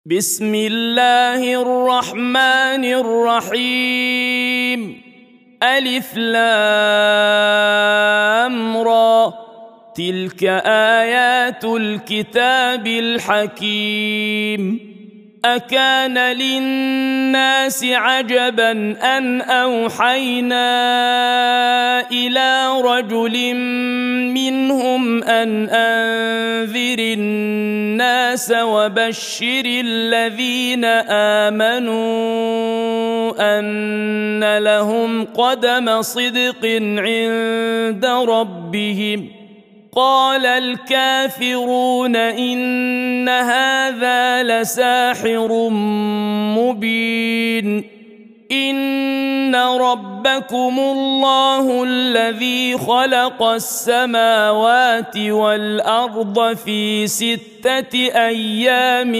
بسم الله الرحمن الرحيم. ألف لام را، تلك آيات الكتاب الحكيم. أكان للناس عجبا أن أوحينا إلى رجل منهم أن أنذر الناس وبشر الذين آمنوا أن لهم قدم صدق عند ربهم. قال الكافرون إن هذا لساحر مبين. إن ربكم الله الذي خلق السماوات والأرض في 6 أيام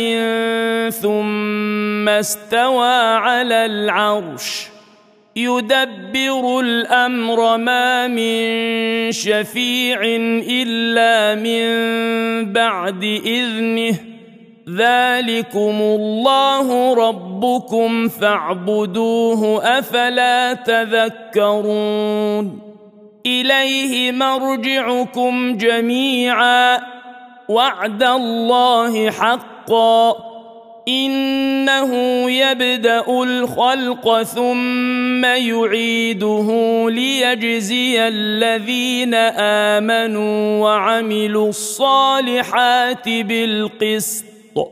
ثم استوى على العرش يدبر الأمر، ما من شفيع إلا من بعد إذنه. ذلكم الله ربكم فاعبدوه، أفلا تذكرون. إليه مرجعكم جميعا، وعد الله حقا. إنه يبدأ الخلق ثم يعيده ليجزي الذين آمنوا وعملوا الصالحات بالقسط،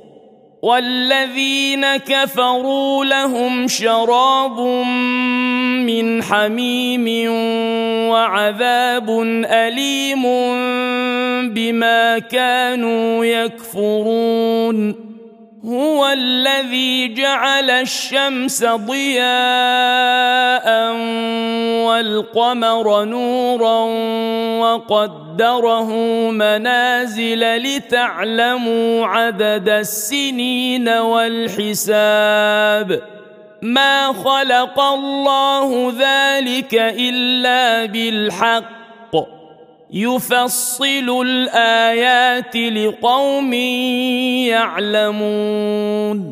والذين كفروا لهم شراب من حميم وعذاب أليم بما كانوا يكفرون. هو الذي جعل الشمس ضياء والقمر نورا وقدره منازل لتعلموا عدد السنين والحساب. ما خلق الله ذلك إلا بالحق، يفصل الآيات لقوم يعلمون.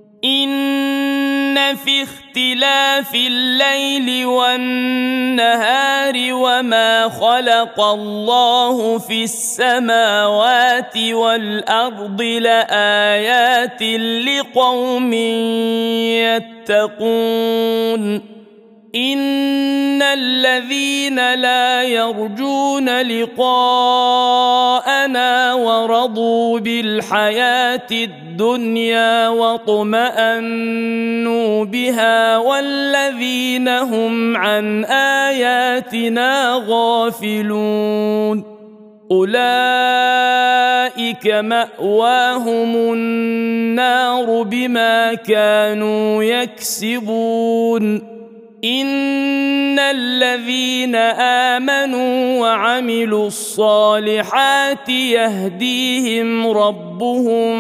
إن في اختلاف الليل والنهار وما خلق الله في السماوات والأرض لآيات لقوم يتقون. إن الذين لا يرجون لقاءنا ورضوا بالحياة الدنيا واطمأنوا بها والذين هم عن آياتنا غافلون أولئك مأواهم النار بما كانوا يكسبون. إن الذين آمنوا وعملوا الصالحات يهديهم ربهم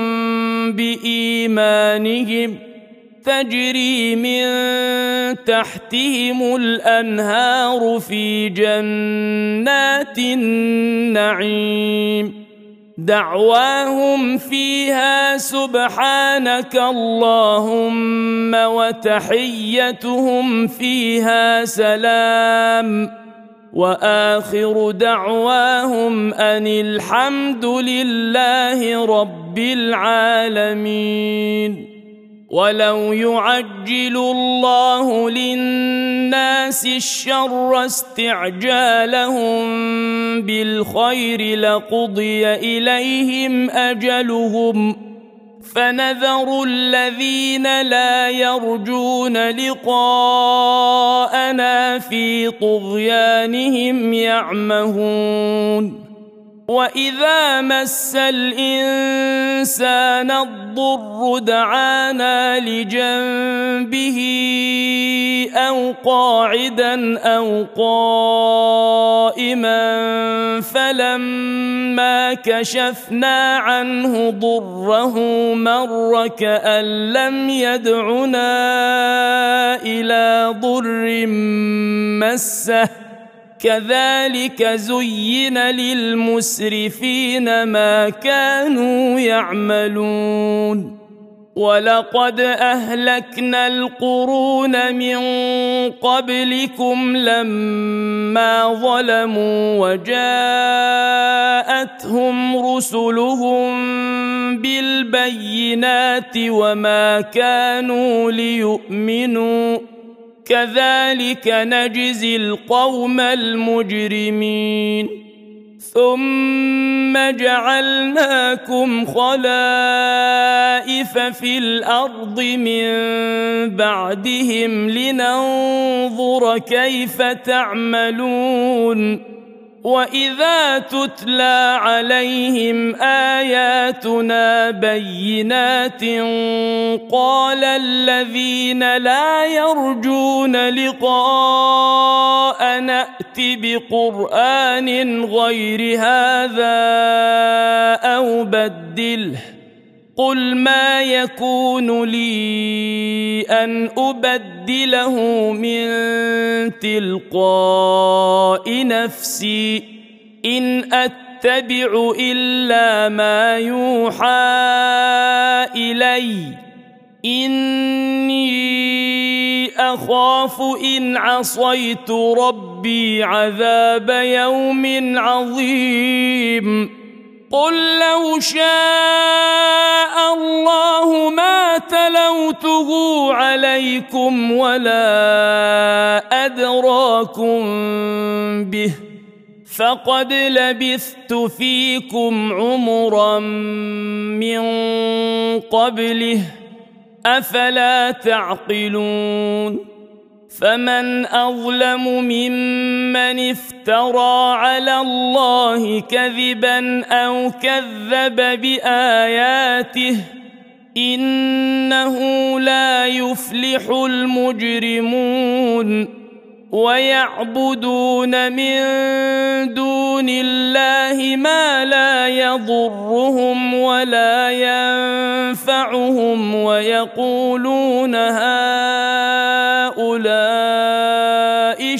بإيمانهم، تجري من تحتهم الأنهار في جنات النعيم. دعواهم فيها سبحانك اللهم وتحيتهم فيها سلام، وآخر دعواهم أن الحمد لله رب العالمين. ولو يعجل الله للناس الشر استعجالهم بالخير لقضي إليهم أجلهم، فنذر الذين لا يرجون لقاءنا في طغيانهم يعمهون. وإذا مس الإنسان الضر دعانا لجنبه أو قاعدا أو قائما، فلما كشفنا عنه ضره مر كأن لم يدعنا إلى ضر مسه. كذلك زين للمسرفين ما كانوا يعملون. ولقد أهلكنا القرون من قبلكم لما ظلموا وجاءتهم رسلهم بالبينات وما كانوا ليؤمنوا كذلك نجزي القوم المجرمين ثم جعلناكم خلائف في الأرض من بعدهم لننظر كيف تعملون وإذا تتلى عليهم آياتنا بينات قال الذين لا يرجون لقاء نأت بقرآن غير هذا أو بدله قل ما يكون لي أن أبدله من تلقاء نفسي إن أتبع إلا ما يوحى إلي إني أخاف إن عصيت ربي عذاب يوم عظيم قل لو شاء الله ما تلوته عليكم ولا أدراكم به فقد لبثت فيكم عمرا من قبله أفلا تعقلون فمن أظلم ممن افترى على الله كذبا أو كذب بآياته إنه لا يفلح المجرمون ويعبدون من دون الله ما لا يضرهم ولا ينفعهم ويقولون هؤلاء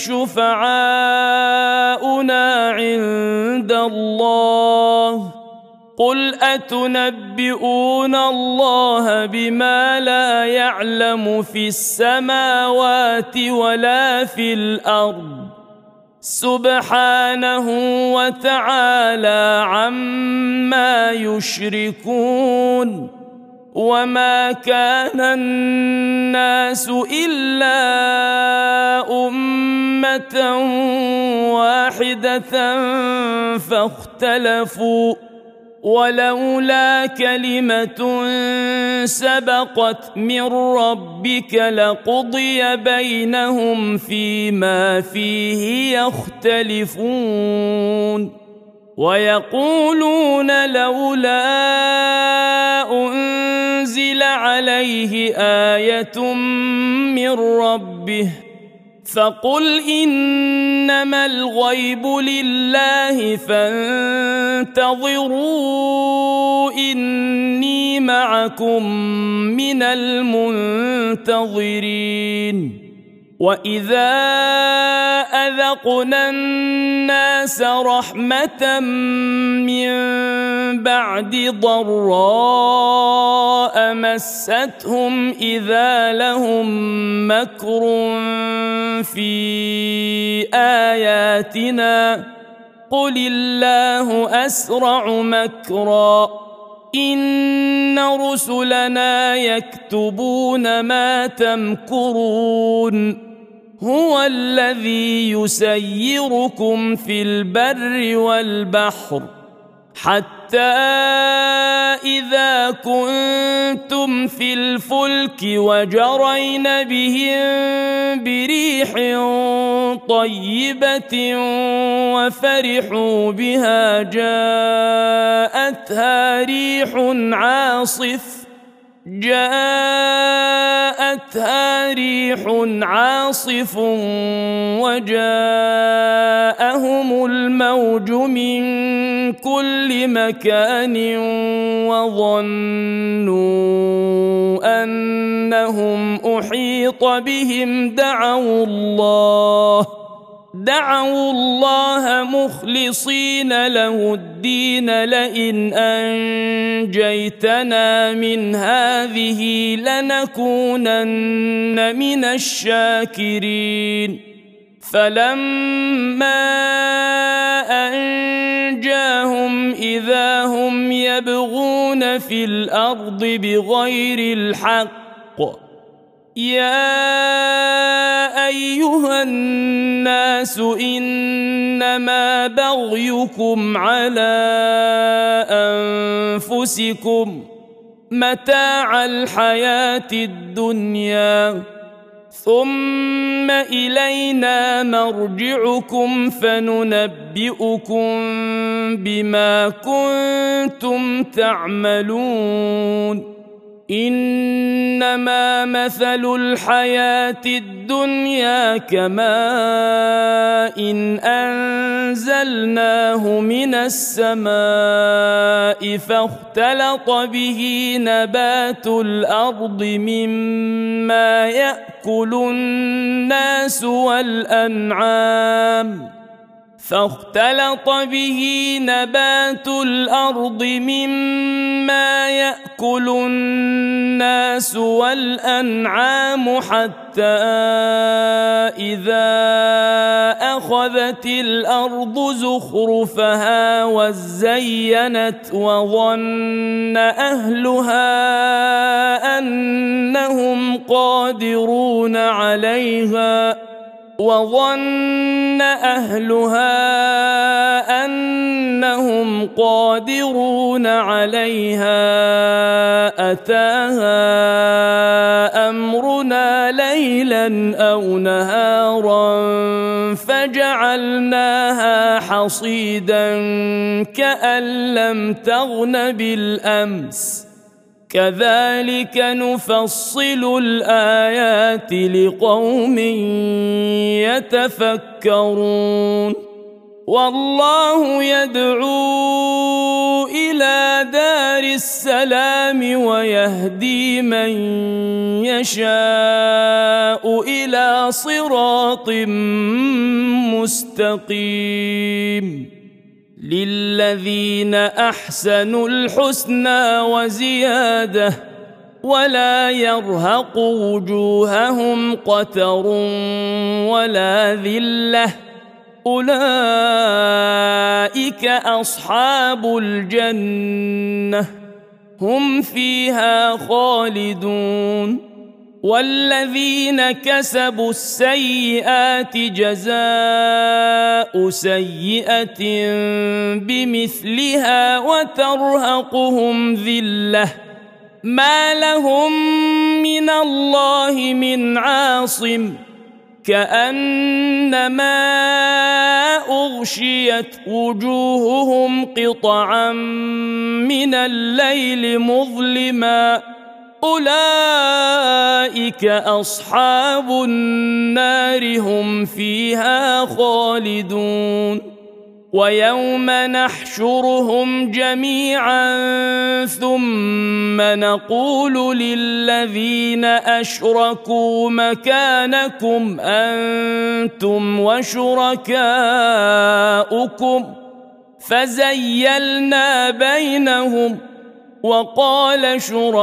شفعاؤنا عند الله قل أتنبئون الله بما لا يعلم في السماوات ولا في الأرض سبحانه وتعالى عما يشركون وما كان الناس إلا أمة واحدة فاختلفوا ولولا كلمة سبقت من ربك لقضي بينهم فيما فيه يختلفون ويقولون لولا أنزل عليه آية من ربه فقل إنما الغيب لله فانتظروا إني معكم من المنتظرين وإذا أذقنا الناس رحمة من بعد ضراء مستهم إذا لهم مكر في آياتنا قل الله أسرع مكرا إن رسلنا يكتبون ما تمكرون هو الذي يسيركم في البر والبحر حتى إذا كنتم في الفلك وجرين بهم بريح طيبة وفرحوا بها جاءتها ريح عاصف وجاءهم الموج من كل مكان وظنوا أنهم أحيط بهم دعوا الله مخلصين له الدين لئن أنجيتنا من هذه لنكونن من الشاكرين فلما أنجاهم إذا هم يبغون في الأرض بغير الحق يا أيها الناس إنما بغيكم على أنفسكم متاع الحياة الدنيا ثم إلينا مرجعكم فننبئكم بما كنتم تعملون إنما مثل الحياة الدنيا كماء إن أنزلناه من السماء فاختلط به نبات الأرض مما يأكل الناس والأنعام حتى إذا أخذت الأرض زخرفها وزينت وظن أهلها أنهم قادرون عليها أتاها أمرنا ليلا أو نهارا فجعلناها حصيدا كأن لم تغن بالأمس كذلك نفصل الآيات لقوم يتفكرون والله يدعو إلى دار السلام ويهدي من يشاء إلى صراط مستقيم للذين أحسنوا الحسنى وزيادة ولا يرهق وجوههم قتر ولا ذلة أولئك أصحاب الجنة هم فيها خالدون والذين كسبوا السيئات جزاء سيئة بمثلها وترهقهم ذلة ما لهم من الله من عاصم كأنما أغشيت وجوههم قطعا من الليل مظلما أولئك أصحاب النار هم فيها خالدون ويوم نحشرهم جميعا ثم نقول للذين أشركوا مكانكم أنتم وشركاؤكم فزيلنا بينهم وقال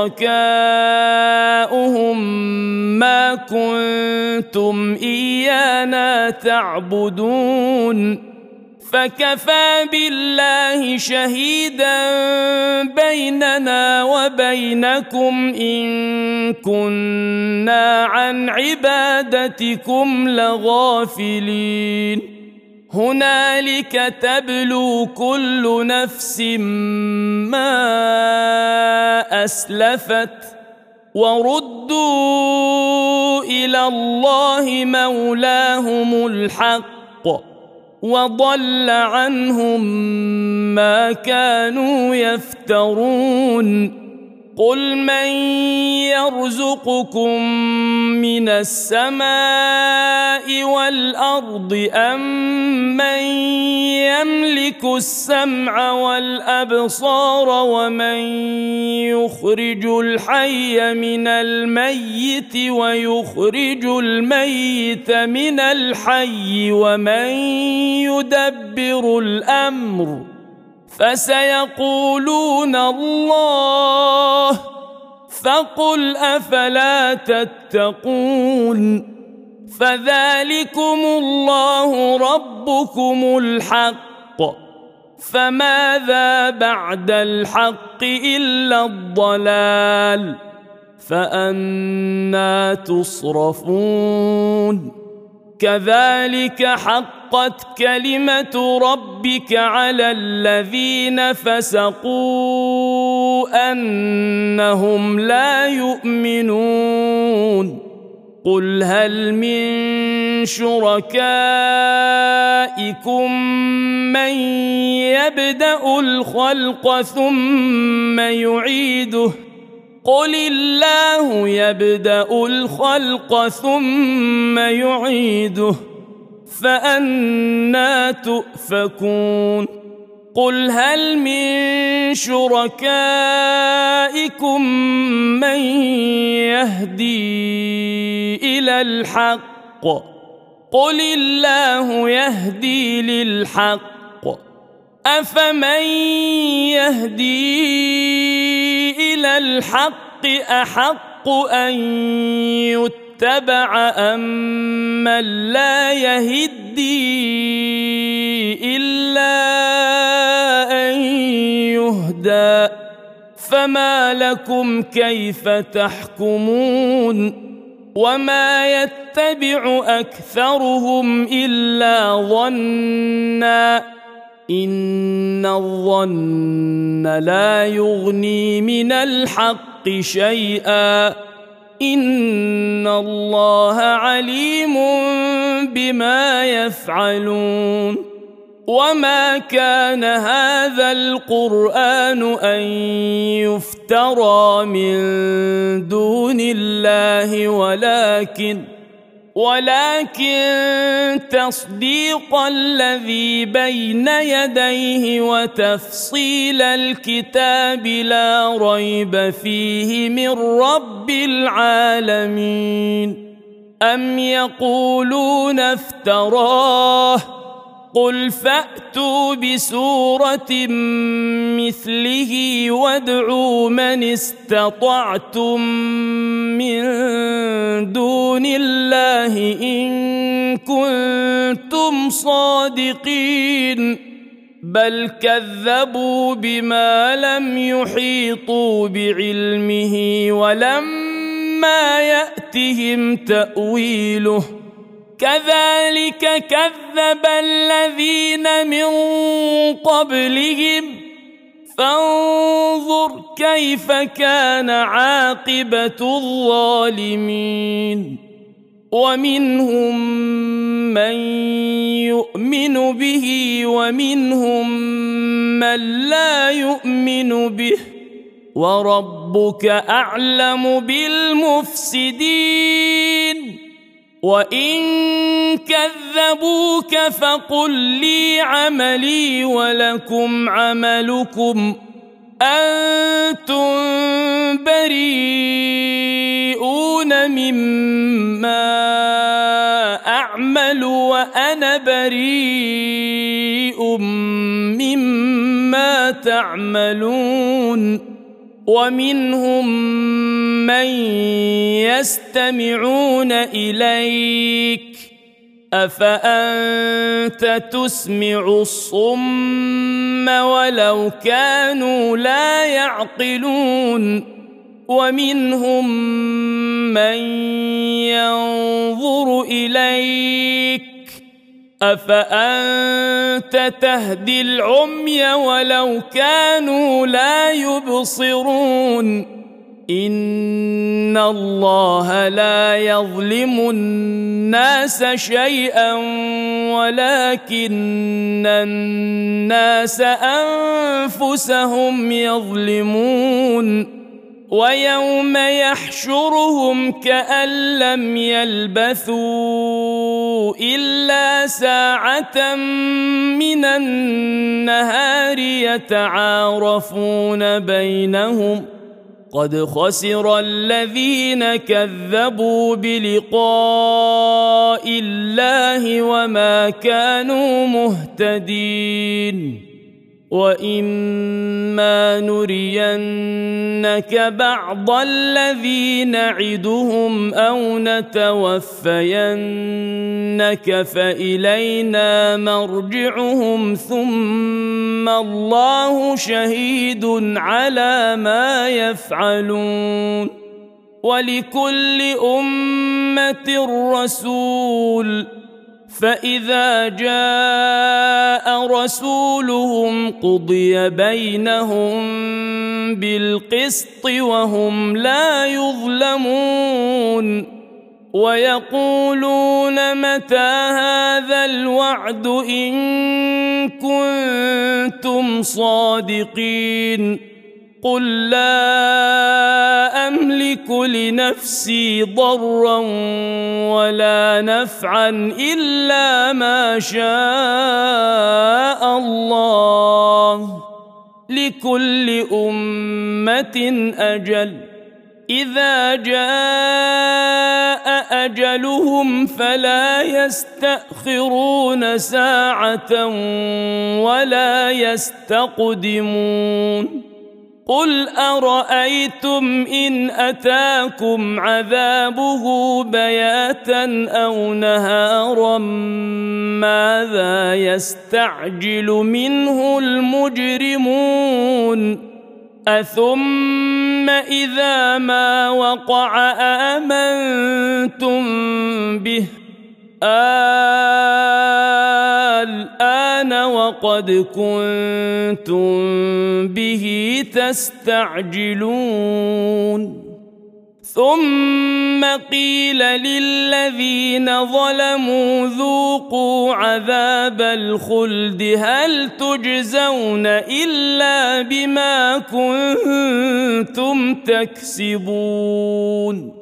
شركاؤهم ما كنتم إيانا تعبدون فكفى بالله شهيدا بيننا وبينكم إن كنا عن عبادتكم لغافلين هنالك تبلو كل نفس ما أسلفت وردوا إلى الله مولاهم الحق وضل عنهم ما كانوا يفترون قل من يرزقكم من السماء والأرض أم من يملك السمع والأبصار ومن يخرج الحي من الميت ويخرج الميت من الحي ومن يدبر الأمر فسيقولون الله فقل أفلا تتقون فذلكم الله ربكم الحق فماذا بعد الحق إلا الضلال فأنى تصرفون كذلك حقت كلمة ربك على الذين فسقوا أنهم لا يؤمنون قل هل من شركائكم من يبدأ الخلق ثم يعيده قل الله يبدأ الخلق ثم يعيده فأنى تؤفكون قل هل من شركائكم من يهدي إلى الحق قل الله يهدي للحق أفمن يهدي إلى الحق أحق أن يتبع أم من لا يهدي إلا أن يهدى فما لكم كيف تحكمون وما يتبع أكثرهم إلا ظنّا إن الظن لا يغني من الحق شيئا إن الله عليم بما يفعلون وما كان هذا القرآن أن يفترى من دون الله ولكن تصديق الذي بين يديه وتفصيل الكتاب لا ريب فيه من رب العالمين أم يقولون افتراه قل فأتوا بسورة مثله وادعوا من استطعتم من دون الله إن كنتم صادقين بل كذبوا بما لم يحيطوا بعلمه ولما يأتهم تأويله كذلك كذب الذين من قبلهم فانظر كيف كان عاقبة الظالمين ومنهم من يؤمن به ومنهم من لا يؤمن به وربك أعلم بالمفسدين وإن كذبوك فقل لي عملي ولكم عملكم أنتم بريئون مما أعمل وأنا بريء مما تعملون ومنهم من يستمعون إليك أفأنت تسمع الصم ولو كانوا لا يعقلون ومنهم من ينظر إليك أفأنت تهدي العمي ولو كانوا لا يبصرون إن الله لا يظلم الناس شيئا ولكن الناس أنفسهم يظلمون ويوم يحشرهم كأن لم يلبثوا إلا ساعة من النهار يتعارفون بينهم قد خسر الذين كذبوا بلقاء الله وما كانوا مهتدين وإما نرينك بعض الذي نعدهم أو نتوفينك فإلينا مرجعهم ثم الله شهيد على ما يفعلون ولكل أمة رسول فإذا جاء رسولهم قضي بينهم بالقسط وهم لا يظلمون ويقولون متى هذا الوعد إن كنتم صادقين قل لا أملك لنفسي ضرا ولا نفعا إلا ما شاء الله لكل أمة أجل إذا جاء أجلهم فلا يستأخرون ساعة ولا يستقدمون قل أرأيتم إن أتاكم عذابه بياتا أو نهارا ماذا يستعجل منه المجرمون أثم إذا ما وقع آمنتم به الآن وقد كنتم به تستعجلون ثم قيل للذين ظلموا ذوقوا عذاب الخلد هل تجزون إلا بما كنتم تكسبون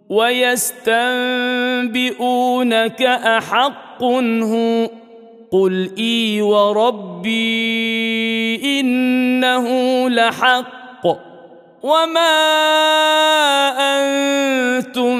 ويستنبئونك أحق هو قل إي وربي إنه لحق وما أنتم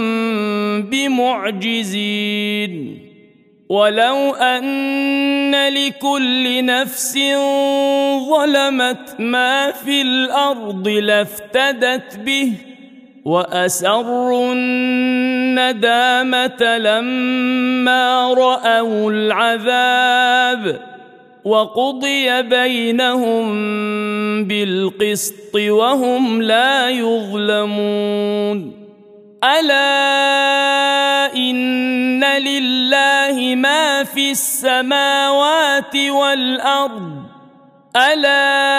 بمعجزين ولو أن لكل نفس ظلمت ما في الأرض لافتدت به وأسروا الندامة لما رأوا العذاب وقضي بينهم بالقسط وهم لا يظلمون ألا إن لله ما في السماوات والأرض ألا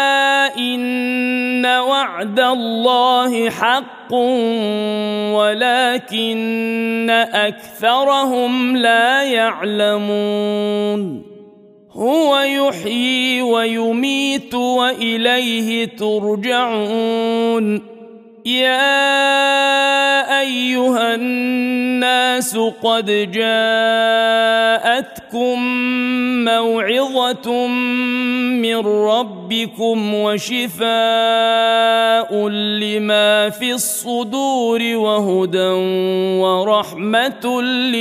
إن وعد الله حق ولكن أكثرهم لا يعلمون هو يحيي ويميت وإليه ترجعون يا أيها الناس قد جاءتكم موعظة من ربكم وشفاء لما في الصدور وهدى ورحمة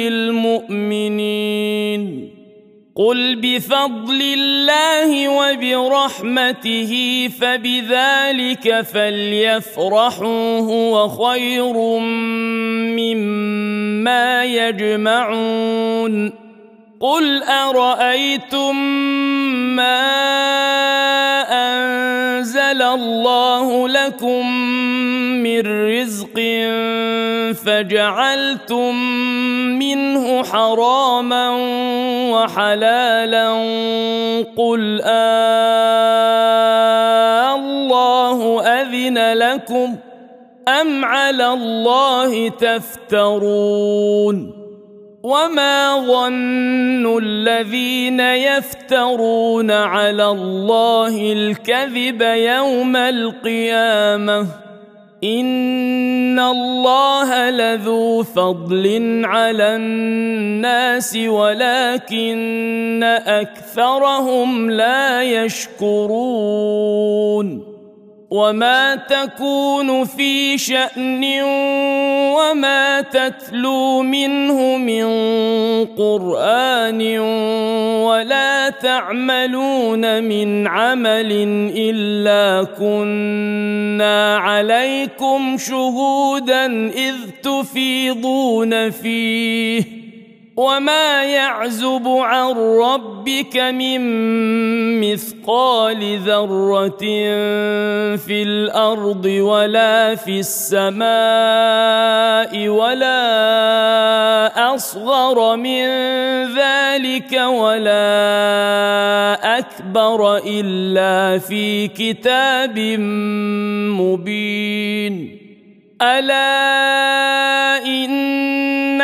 للمؤمنين قل بفضل الله وبرحمته فبذلك فليفرحوا هو خير مما يجمعون قل أرأيتم ما أنزل الله لكم من رزق فجعلتم منه حراما وحلالا قل الله أذن لكم أم على الله تفترون وما ظن الذين يفترون على الله الكذب يوم القيامة إن الله لذو فضل على الناس ولكن أكثرهم لا يشكرون وما تكون في شأن وما تتلو منه من قرآن ولا تعملون من عمل إلا كنا عليكم شهودا إذ تفيضون فيه وما يعزب عن ربك من مثقال ذرة في الأرض ولا في السماء ولا أصغر من ذلك ولا أكبر إلا في كتاب مبين ألا إن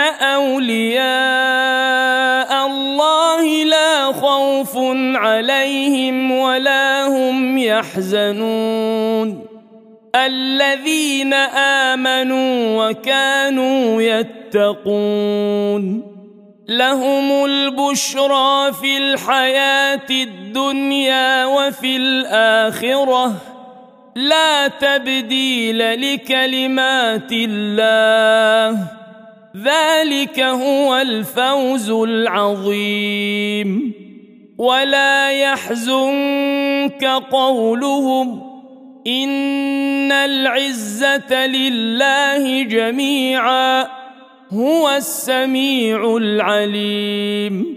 أولياء الله لا خوف عليهم ولا هم يحزنون الذين آمنوا وكانوا يتقون لهم البشرى في الحياة الدنيا وفي الآخرة لا تبديل لكلمات الله ذلك هو الفوز العظيم ولا يحزنك قولهم إن العزة لله جميعا هو السميع العليم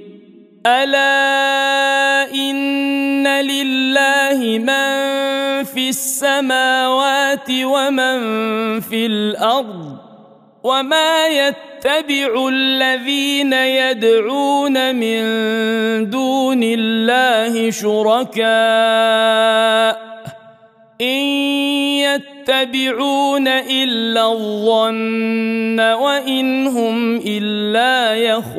ألا إن لله من في السماوات ومن في الأرض وما يتبع الذين يدعون من دون الله شركاء إن يتبعون إلا الظن وإن هم إلا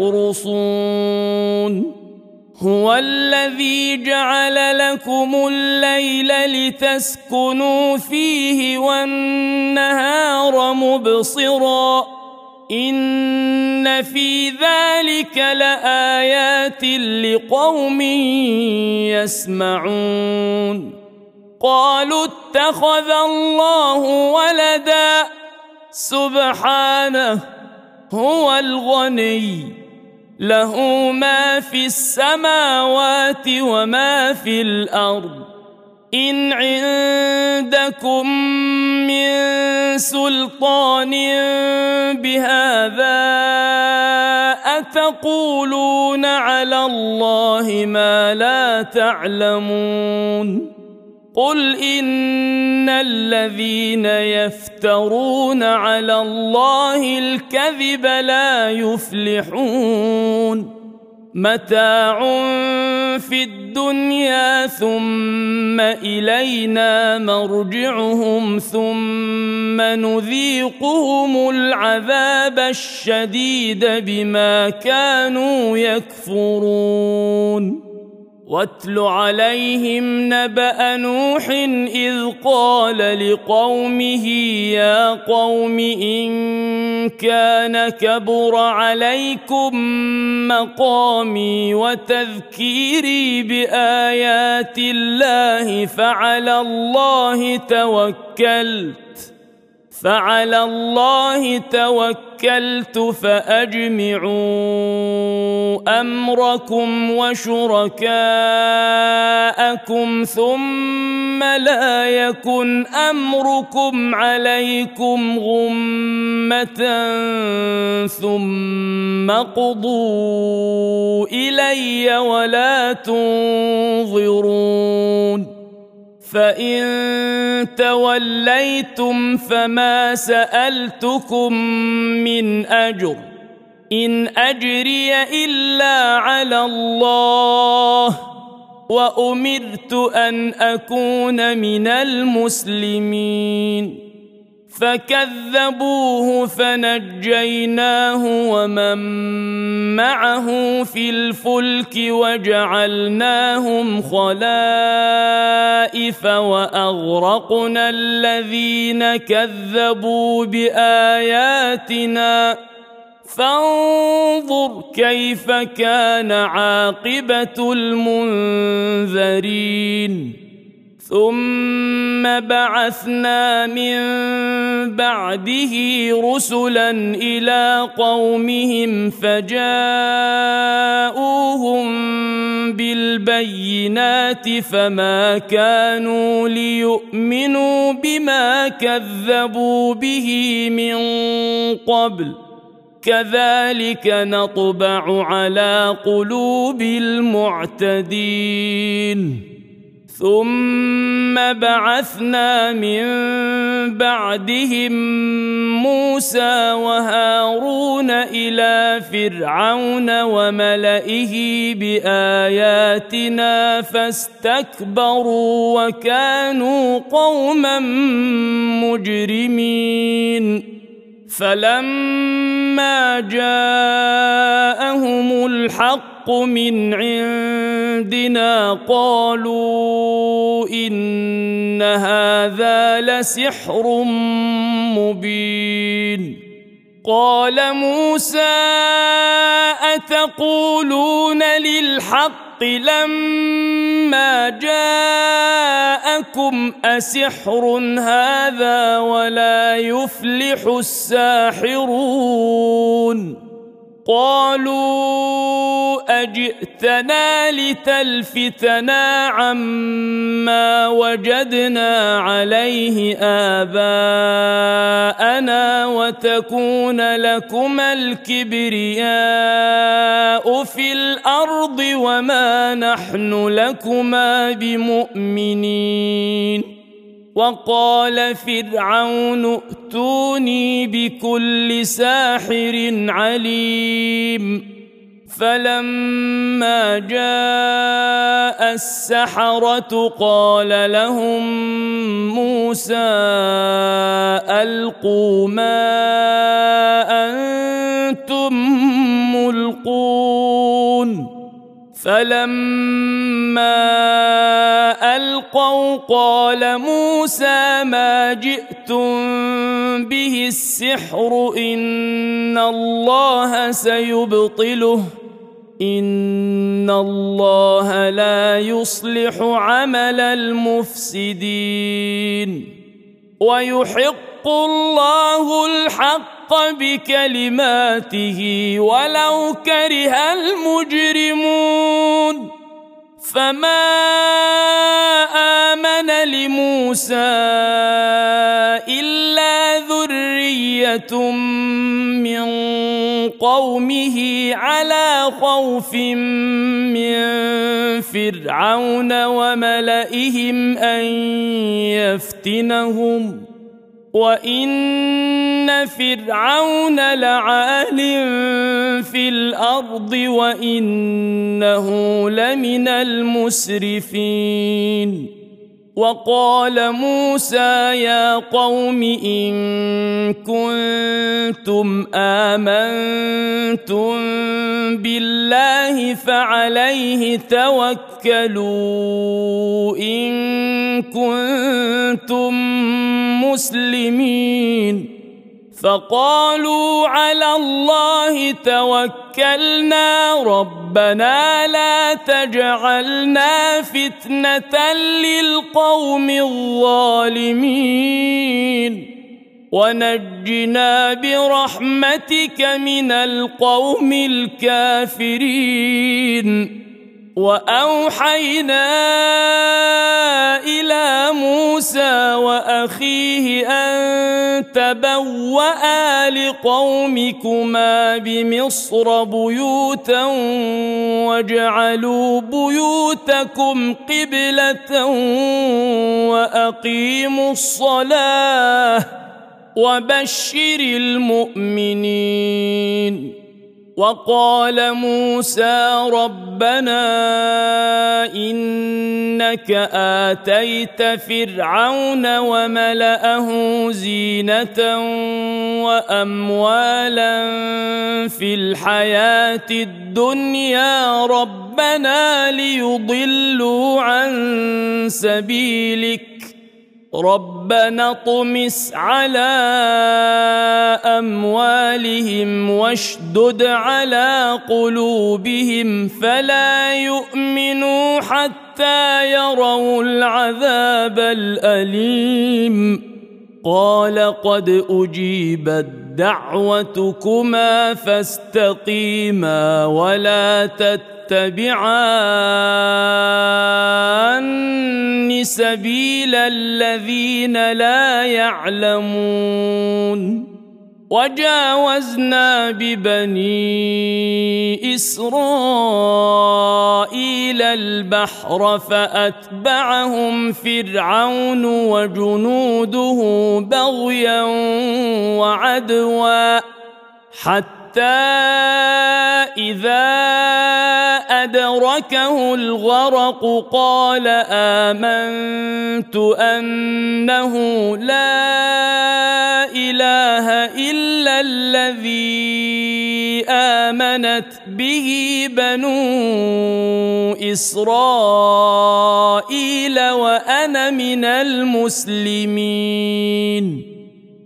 يخرصون هو الذي جعل لكم الليل لتسكنوا فيه والنهار مبصرا إن في ذلك لآيات لقوم يسمعون قالوا اتخذ الله ولدا سبحانه هو الغني له ما في السماوات وما في الأرض إن عندكم من سلطان بهذا أتقولون على الله ما لا تعلمون قل إن الذين يفترون على الله الكذب لا يفلحون متاع في الدنيا ثم إلينا مرجعهم ثم نذيقهم العذاب الشديد بما كانوا يكفرون واتل عليهم نبأ نوح إذ قال لقومه يا قوم إن كان كبر عليكم مقامي وتذكيري بآيات الله فعلى الله توكلت فأجمعوا أمركم وشركاءكم ثم لا يكن أمركم عليكم غمة ثم قضوا إلي ولا تنظرون فإن توليتم فما سألتكم من أجر إن أجري إلا على الله وأمرت أن أكون من المسلمين فكذبوه فنجيناه ومن معه في الفلك وجعلناهم خلائف وأغرقنا الذين كذبوا بآياتنا فانظر كيف كان عاقبة المنذرين ثم بعثنا من بعده رسلا إلى قومهم فجاءوهم بالبينات فما كانوا ليؤمنوا بما كذبوا به من قبل كذلك نطبع على قلوب المعتدين ثم بعثنا من بعدهم موسى وهارون إلى فرعون وملئه بآياتنا فاستكبروا وكانوا قوما مجرمين فلما جاءهم الحق من عندنا قالوا إن هذا لسحر مبين قال موسى أتقولون للحق لما جاءكم أسحر هذا ولا يفلح الساحرون قالوا أجئتنا لتلفتنا عما وجدنا عليه آباءنا وتكون لكما الكبرياء في الأرض وما نحن لكما بمؤمنين وقال فرعون ائتوني بكل ساحر عليم فلما جاء السحرة قال لهم موسى ألقوا ما أنتم ملقون فلما ألقوا قال موسى ما جئتم به السحر إن الله سيبطله إن الله لا يصلح عمل المفسدين ويحق الله الحق بكلماته ولو كره المجرمون فما آمن لموسى إلا ذرية من قومه على خوف من فرعون وملئهم أن يفتنهم وإن فرعون لعال في الأرض وإنه لمن المسرفين وقال موسى يا قوم إن كنتم آمنتم بالله فعليه توكلوا إن كنتم مسلمين فقالوا على الله توكلنا ربنا لا تجعلنا فتنة للقوم الظالمين ونجنا برحمتك من القوم الكافرين وأوحينا إلى موسى وأخيه أن تبوأ لقومكما بمصر بيوتا واجعلوا بيوتكم قبلة وأقيموا الصلاة وبشر المؤمنين وقال موسى ربنا إنك آتيت فرعون وملأه زينة وأموالا في الحياة الدنيا ربنا ليضلوا عن سبيلك ربنا اطمس على أموالهم واشدد على قلوبهم فلا يؤمنوا حتى يروا العذاب الأليم قال قد أجيبت دعوتكما فاستقيما ولا تتبعان سبيل الذين لا يعلمون وجاوزنا ببني إسرائيل البحر فأتبعهم فرعون وجنوده بغيا وعدوا حتى إذا أدركه الغرق قال آمنت أنه لا إله إلا الذي آمنت به بنو إسرائيل وأنا من المسلمين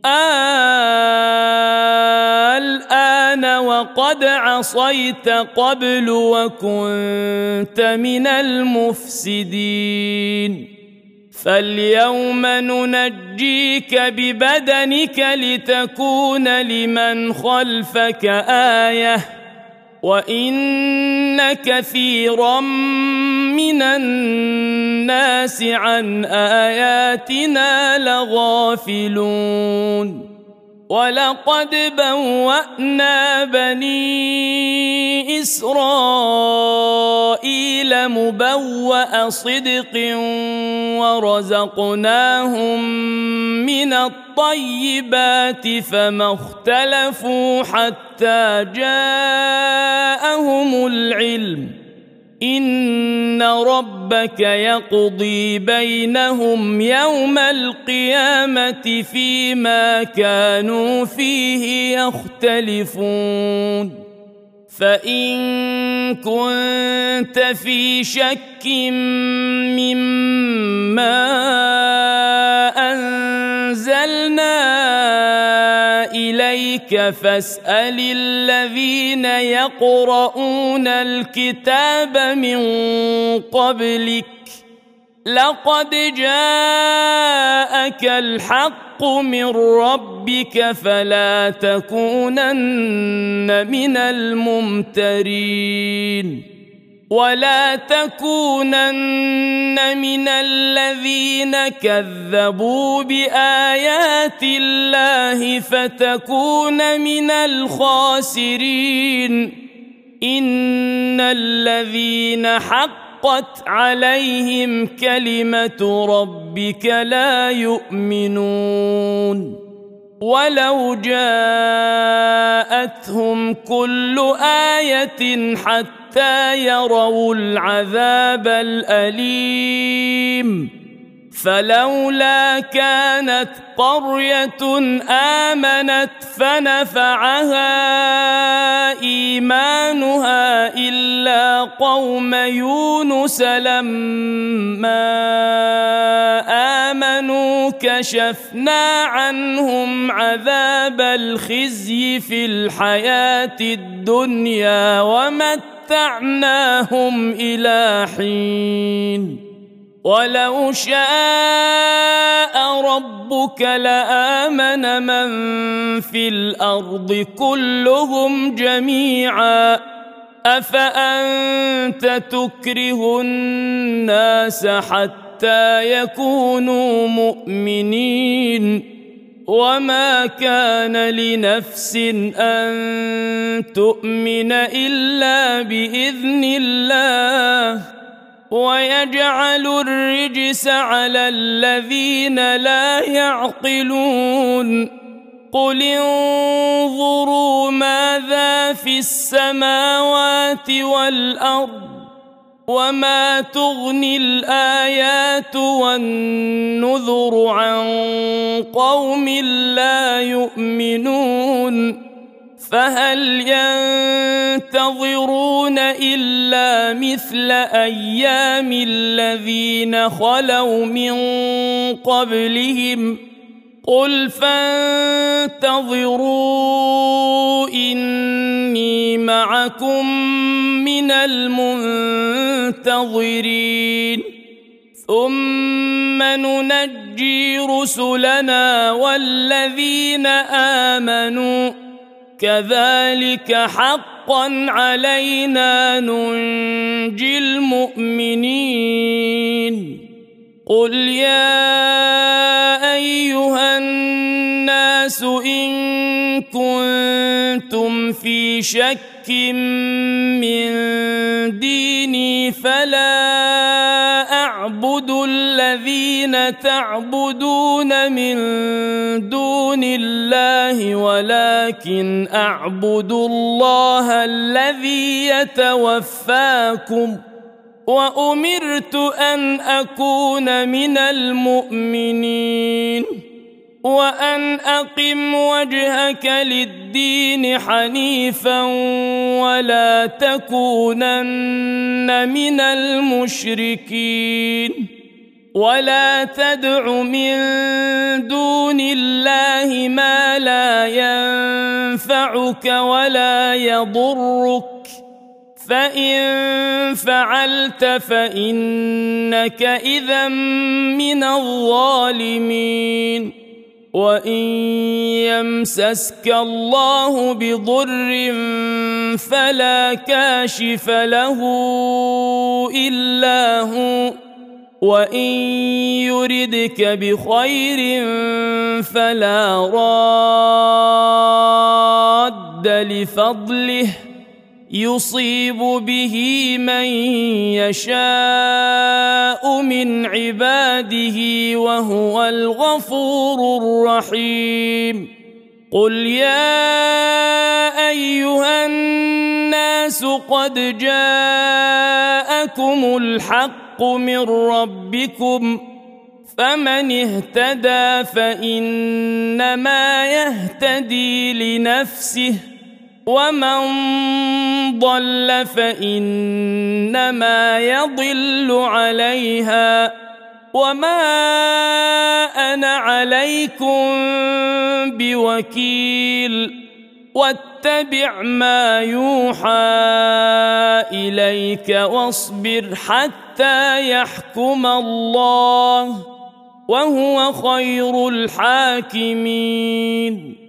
الآن وقد عصيت قبل وكنت من المفسدين فاليوم ننجيك ببدنك لتكون لمن خلفك آية وإن كثيرا من الناس عن آياتنا لغافلون ولقد بوأنا بني إسرائيل مبوأ صدق ورزقناهم من الطيبات فما اختلفوا حتى جاءهم العلم إن ربك يقضي بينهم يوم القيامة فيما كانوا فيه يختلفون فإن كنت في شك مما أنزلنا إليك فاسأل الذين يقرؤون الكتاب من قبلك لقد جاءك الحق من ربك فلا تكونن من الممترين ولا تكونن من الذين كذبوا بآيات الله فتكون من الخاسرين إن الذين حقت عليهم كلمة ربك لا يؤمنون ولو جاءتهم كل آية حتى يروا العذاب الأليم فلولا كانت قرية آمنت فنفعها إيمانها إلا قوم يونس لما آمنوا كشفنا عنهم عذاب الخزي في الحياة الدنيا ومتعناهم إلى حين ولو شاء ربك لآمن من في الأرض كلهم جميعا أفأنت تكره الناس حتى يكونوا مؤمنين وما كان لنفس أن تؤمن إلا بإذن الله ويجعل الرجس على الذين لا يعقلون قل انظروا ماذا في السماوات والأرض وما تغني الآيات والنذر عن قوم لا يؤمنون فهل ينتظرون إلا مثل أيام الذين خلوا من قبلهم قل فانتظروا إني معكم من المنتظرين ثم ننجي رسلنا والذين آمنوا كذلك حقا علينا ننجي المؤمنين قل يا أيها الناس إن كنتم في شك من ديني فلا أعبد الذين تعبدون من دون الله ولكن أعبد الله الذي يتوفاكم وأمرت أن أكون من المؤمنين وأن أقم وجهك للدين حنيفا ولا تكونن من المشركين ولا تدع من دون الله ما لا ينفعك ولا يضرك فإن فعلت فإنك إذا من الظالمين وإن يمسسك الله بضر فلا كاشف له إلا هو وإن يردك بخير فلا راد لفضله يصيب به من يشاء من عباده وهو الغفور الرحيم قل يا أيها الناس قد جاءكم الحق من ربكم فمن اهتدى فإنما يهتدي لنفسه ومن ضل فإنما يضل عليها وما أنا عليكم بوكيل واتبع ما يوحى إليك واصبر حتى يحكم الله وهو خير الحاكمين